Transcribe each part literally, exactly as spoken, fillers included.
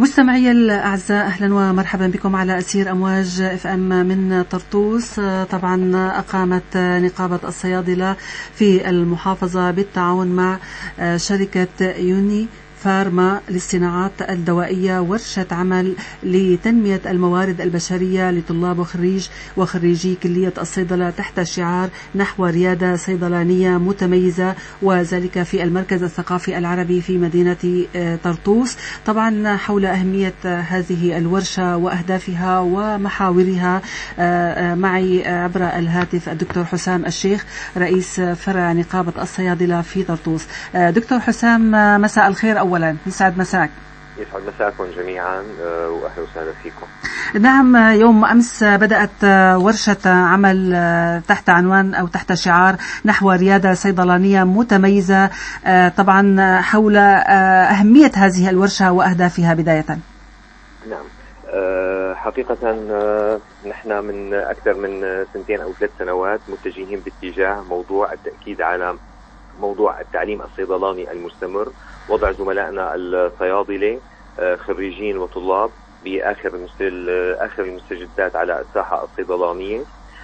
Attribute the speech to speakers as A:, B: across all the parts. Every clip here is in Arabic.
A: مستمعي الأعزاء، أهلا ومرحبا بكم على أثير أمواج اف ام من طرطوس. طبعا أقامت نقابة الصيادلة في المحافظة بالتعاون مع شركة يوني فارما للصناعات الدوائية ورشة عمل لتنمية الموارد البشرية لطلاب وخريج وخريجي كلية الصيدلة تحت شعار نحو ريادة صيدلانية متميزة، وذلك في المركز الثقافي العربي في مدينة طرطوس. طبعا حول أهمية هذه الورشة وأهدافها ومحاورها معي عبر الهاتف الدكتور حسام الشيخ رئيس فرع نقابة الصيادلة في طرطوس. دكتور حسام، مساء الخير. أولا يسعد مساك.
B: يسعد مساكم جميعا وأهلا وسهلا فيكم.
A: نعم، يوم أمس بدأت ورشة عمل تحت عنوان أو تحت شعار نحو ريادة صيدلانية متميزة. طبعا حول أهمية هذه الورشة وأهدافها بداية.
B: نعم، حقيقة نحن من أكثر من سنتين أو ثلاث سنوات متجهين باتجاه موضوع التأكيد على موضوع التعليم الصيدلاني المستمر، وضع زملائنا الصيادلة خريجين وطلاب بآخر آخر المستجدات على الساحة الصيدلانية.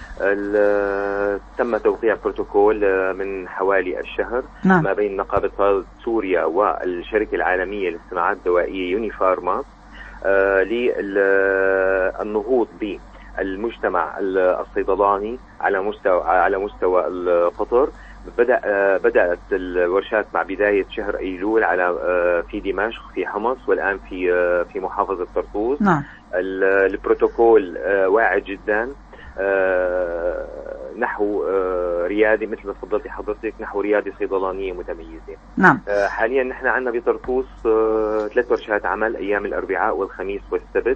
B: تم توقيع بروتوكول من حوالي الشهر نعم. ما بين نقابة صيادلة سوريا والشركة العالمية للصناعات الدوائية يوني فارما للنهوض بالمجتمع الصيدلاني على مستوى على مستوى القطر. بدأ بدأت الورشات مع بداية شهر أيلول على في دمشق في حمص، والآن في في محافظة طرطوس. نعم. البروتوكول واعد جدا نحو ريادة مثل ما تفضلتي حضرتك، نحو ريادة صيدلانية متميزة. نعم. حاليا نحن عندنا بطرطوس ثلاث ورشات عمل أيام الأربعاء والخميس والسبت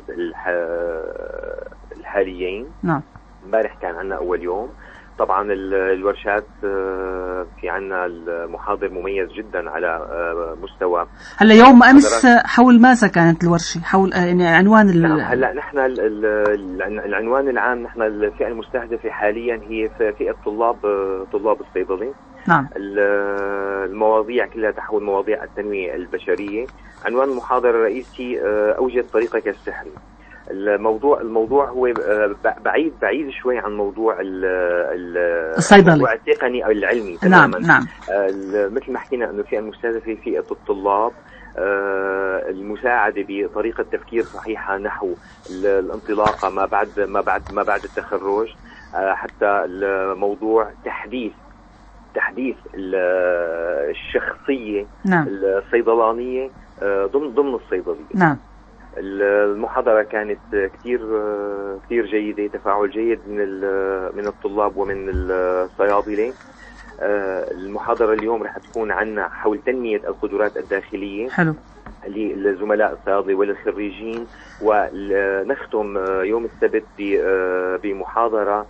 B: الحاليين. نعم. امبارح كان عندنا أول يوم. طبعا الورشات في عنا المحاضر مميز جدا على مستوى.
A: هلا يوم امس حول ماذا كانت الورشه؟ حول يعني عنوان ال...
B: نعم. هلا نحن العنوان العام، نحن الفئه المستهدفه حاليا هي فئه طلاب طلاب الصيدله. نعم. المواضيع كلها تحول مواضيع التنميه البشريه. عنوان المحاضره الرئيسي اوجد طريقك السحري. الموضوع الموضوع هو بعيد بعيد شوي عن موضوع
A: الصيدلي،
B: الموضوع التقني او العلمي
A: تماما. نعم. نعم.
B: مثل ما حكينا انه في المستهدفه فئه الطلاب، المساعده بطريقه تفكير صحيحه نحو الانطلاقه ما بعد ما بعد ما بعد التخرج، حتى الموضوع تحديث تحديث الشخصيه نعم. الصيدلانيه ضمن ضمن الصيدليه. نعم. المحاضرة كانت كتير كتير جيدة، تفاعل جيد من من الطلاب ومن الصيادلة. المحاضرة اليوم رح تكون عنا حول تنمية القدرات الداخلية. حلو. للزملاء الصيادلة وللخريجين، ونختم يوم السبت بمحاضرة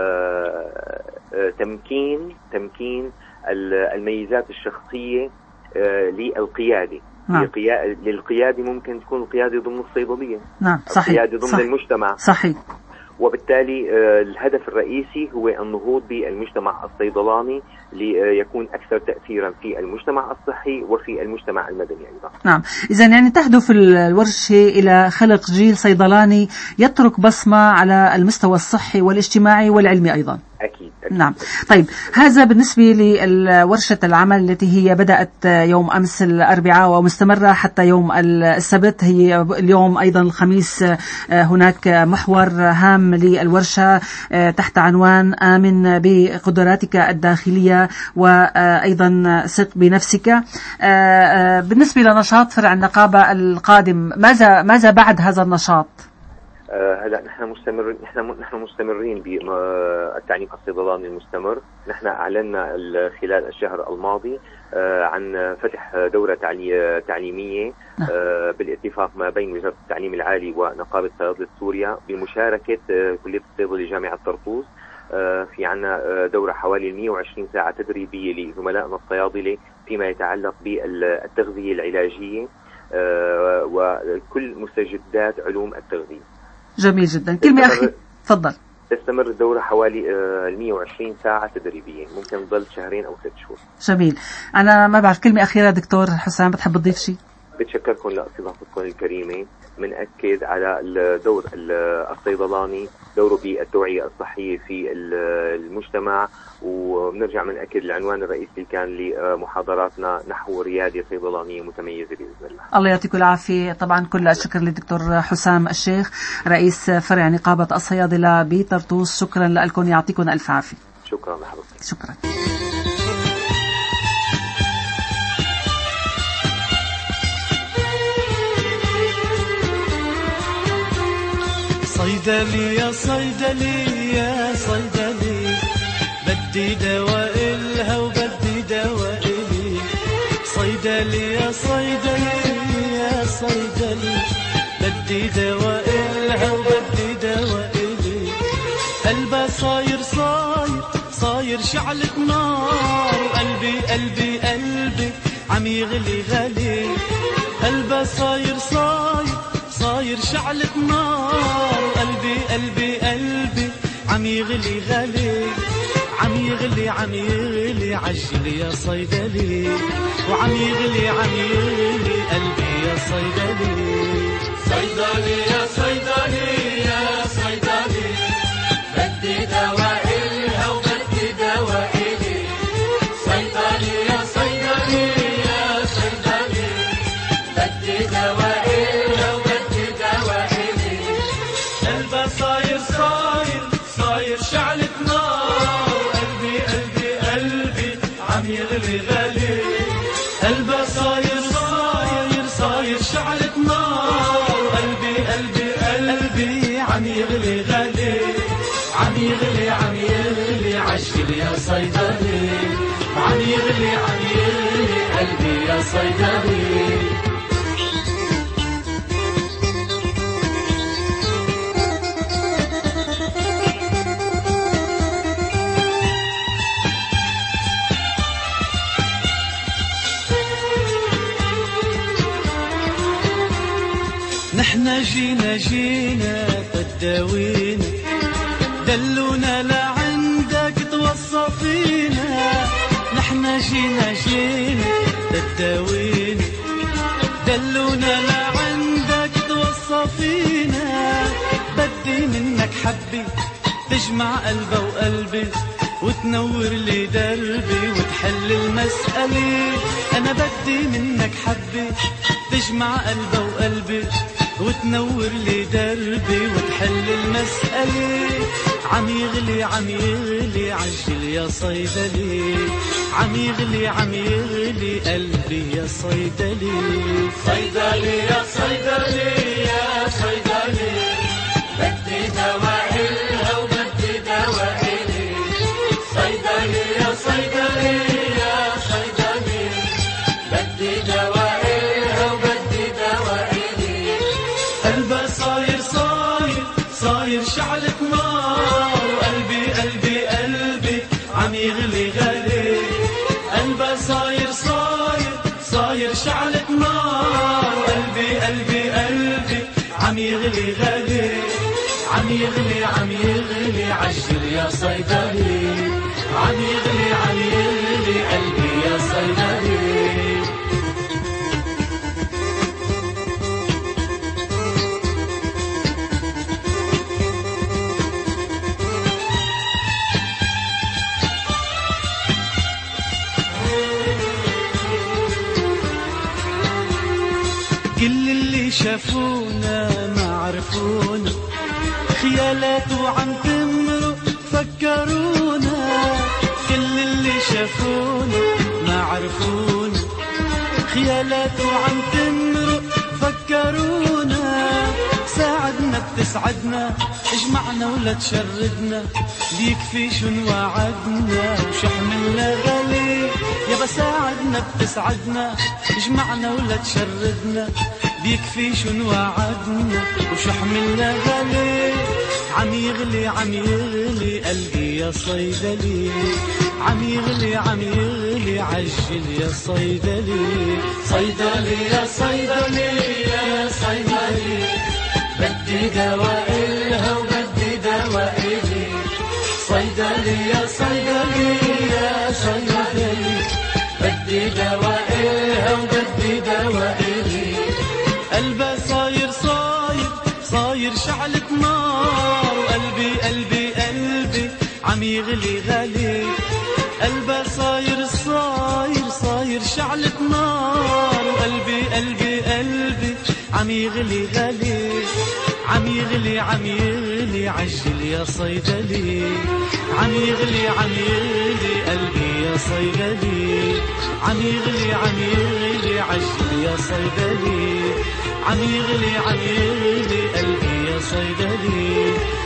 B: تمكين تمكين الميزات الشخصية للقيادة. نعم. للقيادة ممكن تكون القيادة ضمن الصيدلية. نعم. صحيح. القيادة ضمن صحيح. المجتمع. صحيح. وبالتالي الهدف الرئيسي هو النهوض بالمجتمع الصيدلاني ليكون أكثر تأثيرا في المجتمع الصحي وفي المجتمع المدني أيضا. نعم.
A: إذا يعني تهدف الورشة إلى خلق جيل صيدلاني يترك بصمة على المستوى الصحي والاجتماعي والعلمي أيضا.
B: أكيد. أكيد.
A: نعم. طيب، هذا بالنسبة لورشة العمل التي هي بدأت يوم أمس الأربعاء ومستمرة حتى يوم السبت. هي اليوم أيضا الخميس هناك محور هام للورشة تحت عنوان آمن بقدراتك الداخلية وأيضا ثق بنفسك. بالنسبة لنشاط فرع النقابة القادم، ماذا ماذا بعد هذا النشاط؟
B: هلا نحن مستمرين نحن نحن مستمرين بالتعليم الصيدلاني المستمر. نحن اعلنا خلال الشهر الماضي عن فتح دورة تعليمية بالاتفاق ما بين وزارة التعليم العالي ونقابة صيادلة سوريا بمشاركة كلية الصيدلة جامعة طرطوس. في عنا دورة حوالي مئة وعشرين ساعة تدريبية لزملائنا الصيادلة فيما يتعلق بالتغذية العلاجية وكل مستجدات علوم التغذية.
A: جميل جدا. كلمة أخي تفضل.
B: تستمر الدورة حوالي مئة وعشرين ساعة تدريبية، ممكن تضل شهرين أو ست شهور.
A: جميل. أنا ما بعرف، كلمة أخيرة دكتور حسام، بتحب تضيف شيء؟
B: بتشكركم لاستضافتكم الكريمة. بنأكد على الدور الصيدلاني، دوره بالتوعية الصحية في المجتمع، وبنرجع بنأكد العنوان الرئيسي كان لمحاضراتنا نحو ريادة صيدلانية متميزة بإذن الله.
A: الله يعطيكم العافية. طبعا كل الشكر للدكتور حسام الشيخ رئيس فرع نقابة الصيادلة بطرطوس. شكرا لكم، يعطيكم ألف عافية.
B: شكرا لحضرتك.
A: شكرا.
C: صيدلي يا صيدلي يا صيدلي، بدي دواء إلها وبدي دواء إلي. صيدلي يا صيدلي يا صيدلي، بدي دواء إلها وبدي دواء إلي. قلبها صاير صاير صاير شعلة نار، وقلبي قلبي قلبي عم يغلي غلي. قلبها صاير صاير صاير شعلة نار، قلبي قلبي قلبي عم يغلي غلي. عم يغلي عم يغلي عجلي يا صيدلي، وعم يغلي عم يغلي قلبي يا صيدلي.
D: صيدلي يا صيدلي يا صيدلي، بدي دواء إلها وبدي دواء إلي. صيدلي يا صيدلي يا صيدلي، بدي دواء إلها وبدي دواء إلي.
C: قلبها صاير صاير صاير شعلة نار، قلبي قلبي قلبي عم يغلي غلي. قلبها صاير صاير صاير شعلة نار، قلبي قلبي قلبي عم يغلي غلي. عم يغلي عم يغلي عجلي يا صيدلي، عم يغلي عم يغلي قلبي يا صيدلي. نحنا جينا جينا تداوينا، دلونا لعندك توصفينا. نحنا جينا جينا تداوينا، دلونا لعندك توصفينا. بدي منك حبي تجمع قلبي وقلبي، وتنور لي دربي وتحل المسألة. أنا بدي منك حبي تجمع قلبي وقلبي، وتنور لي دربي وتحل المسألة. عم يغلي عم يغلي عجل يا صيدلي، عم يغلي عم يغلي قلبي يا صيدلي.
D: صيدلي يا صيدلي يا صيدلي، بدي دواء إلها وبدي دواء إلي. صيدلي يا صيدلي يا صيدلي، بدي دواء إلها وبدي دواء إلي.
C: قلبها صاير صاير صاير شعلة نار، قلبي قلبي قلبي عم يغلي غلي. قلبها صاير صاير صاير شعلة نار، قلبي قلبي قلبي عم يغلي غلي. عم يغلي عم يغلي عجل يا صيدلي، عم يغلي عم يغلي قلبي يا صيدلي. كل اللي شافونا ما عرفونا، خيالات وعم تمرق فكرونا. كل اللي شافونا ما عرفونا، خيالات وعم تمرق فكرونا. ساعدنا بتسعدنا، اجمعنا ولا تشردنا، بيكفي شو نوعدنا وشو حملنا غالي. يابا ساعدنا بتسعدنا، اجمعنا ولا تشردنا، بيكفي شو نوعدنا وشو حملنا غالي. عم يغلي عم يغلي قلبي يا صيدلي، عم يغلي عم يغلي عجل يا صيدلي.
D: صيدلي يا صيدلي يا صيدلي، بدي دواء إلها وبدي دواء إلي. صيدلي يا صيدلي يا صيدلي، بدي دواء إلها وبدي دواء إلي.
C: صاير شعلة نار، وقلبي قلبي قلبي عم يغلي غلي، قلبه صاير صاير صاير شعلة نار، وقلبي قلبي قلبي عم يغلي غلي، عم يغلي عم يغلي عجل يا صيدلي، عم يغلي عم يغلي قلبي يا صيدلي، عم يغلي عم يغلي عجل يا صيدلي، عم يغلي عم يغلي قلبي يا صيدلي.